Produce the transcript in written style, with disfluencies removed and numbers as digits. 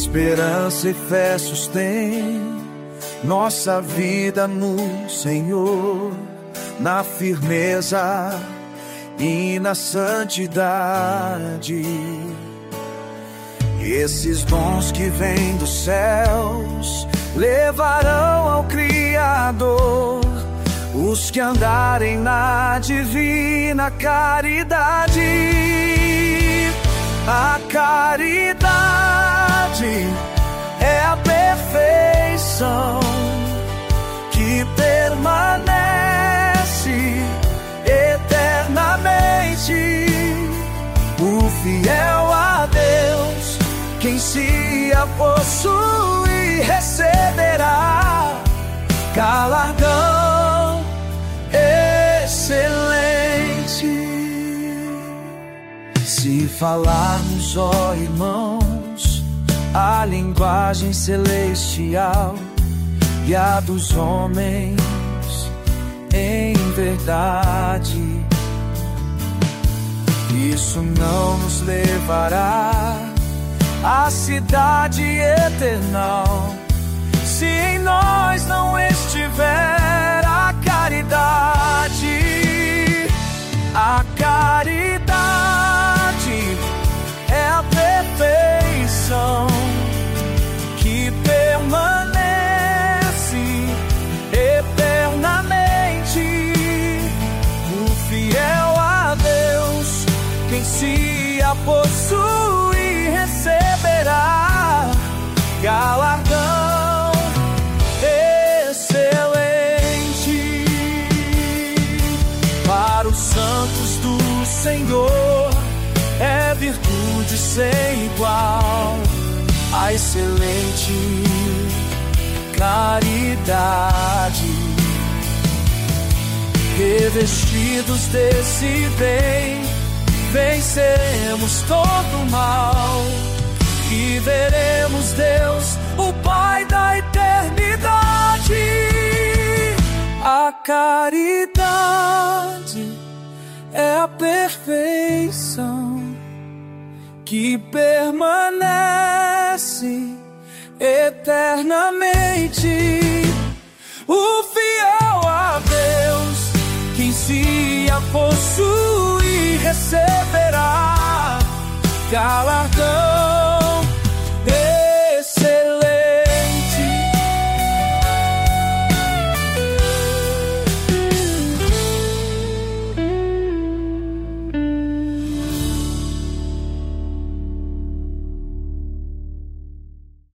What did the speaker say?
Esperança e fé sustém nossa vida no Senhor, na firmeza e na santidade. Esses dons que vêm dos céus levarão ao Criador os que andarem na divina caridade. A caridade é a perfeição que permanece eternamente. O fiel a Deus, quem se a possui, receberá galardão excelente. Se falarmos, ó irmãos, a linguagem celestial e a dos homens em verdade, isso não nos levará à cidade eternal, se em nós não estiver a caridade. A caridade é a perfeição que permanece eternamente. O fiel a Deus, quem se a possui, receberá galardão excelente. Para os santos do Senhor é virtude sem igual a excelente caridade. Revestidos desse bem, venceremos todo o mal e veremos Deus, o Pai da eternidade. A caridade é a perfeição que permanece eternamente. O fiel a Deus, quem se a possui, receberá galardão